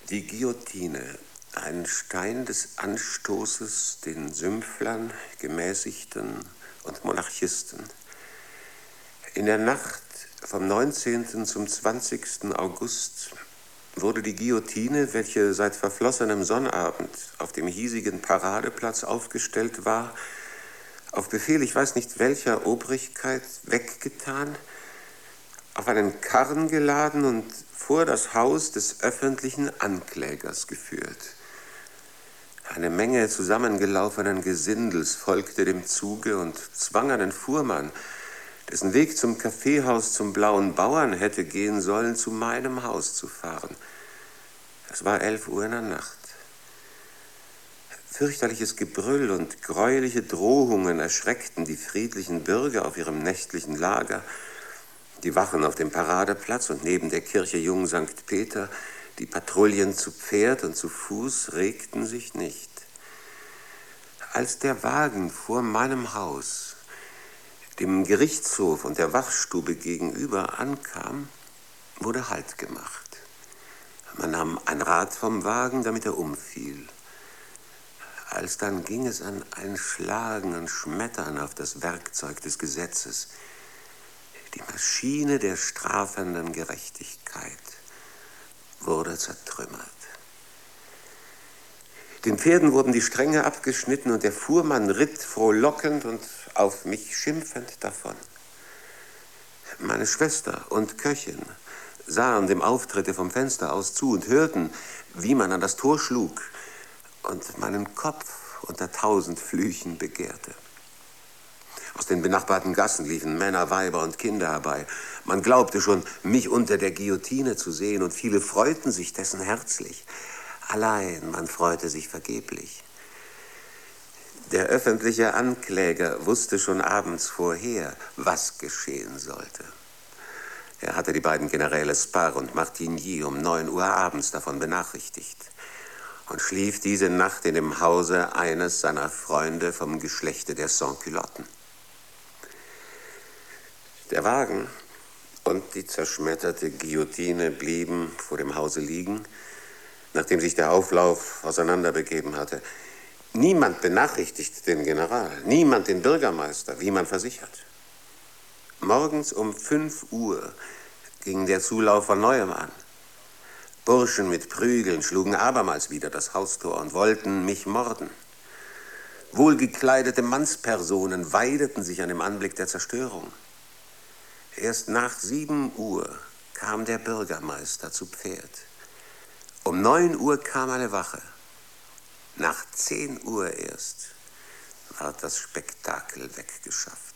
Die Guillotine, ein Stein des Anstoßes den Sümpflern, Gemäßigten und Monarchisten. In der Nacht vom 19. zum 20. August wurde die Guillotine, welche seit verflossenem Sonnabend auf dem hiesigen Paradeplatz aufgestellt war, auf Befehl ich weiß nicht welcher Obrigkeit weggetan, auf einen Karren geladen und vor das Haus des öffentlichen Anklägers geführt. Eine Menge zusammengelaufenen Gesindels folgte dem Zuge und zwang einen Fuhrmann, dessen Weg zum Kaffeehaus zum Blauen Bauern hätte gehen sollen, zu meinem Haus zu fahren. Es war 11 Uhr in der Nacht. Fürchterliches Gebrüll und greuliche Drohungen erschreckten die friedlichen Bürger auf ihrem nächtlichen Lager. Die Wachen auf dem Paradeplatz und neben der Kirche Jung St. Peter, die Patrouillen zu Pferd und zu Fuß regten sich nicht. Als der Wagen vor meinem Haus, dem Gerichtshof und der Wachstube gegenüber ankam, wurde Halt gemacht. Man nahm ein Rad vom Wagen, damit er umfiel. Alsdann ging es an ein Schlagen und Schmettern auf das Werkzeug des Gesetzes, die Maschine der strafenden Gerechtigkeit wurde zertrümmert. Den Pferden wurden die Stränge abgeschnitten und der Fuhrmann ritt frohlockend und auf mich schimpfend davon. Meine Schwester und Köchin sahen dem Auftritte vom Fenster aus zu und hörten, wie man an das Tor schlug und meinen Kopf unter 1000 Flüchen begehrte. Aus den benachbarten Gassen liefen Männer, Weiber und Kinder herbei. Man glaubte schon, mich unter der Guillotine zu sehen, und viele freuten sich dessen herzlich. Allein man freute sich vergeblich. Der öffentliche Ankläger wusste schon abends vorher, was geschehen sollte. Er hatte die beiden Generäle Sparre und Martigny um 9 Uhr abends davon benachrichtigt und schlief diese Nacht in dem Hause eines seiner Freunde vom Geschlechte der Sansculotten. Der Wagen und die zerschmetterte Guillotine blieben vor dem Hause liegen, nachdem sich der Auflauf auseinanderbegeben hatte. Niemand benachrichtigte den General, niemand den Bürgermeister, wie man versichert. Morgens um 5 Uhr ging der Zulauf von neuem an. Burschen mit Prügeln schlugen abermals wieder das Haustor und wollten mich morden. Wohlgekleidete Mannspersonen weideten sich an dem Anblick der Zerstörung. Erst nach 7 Uhr kam der Bürgermeister zu Pferd. Um 9 Uhr kam eine Wache. Nach 10 Uhr erst ward das Spektakel weggeschafft.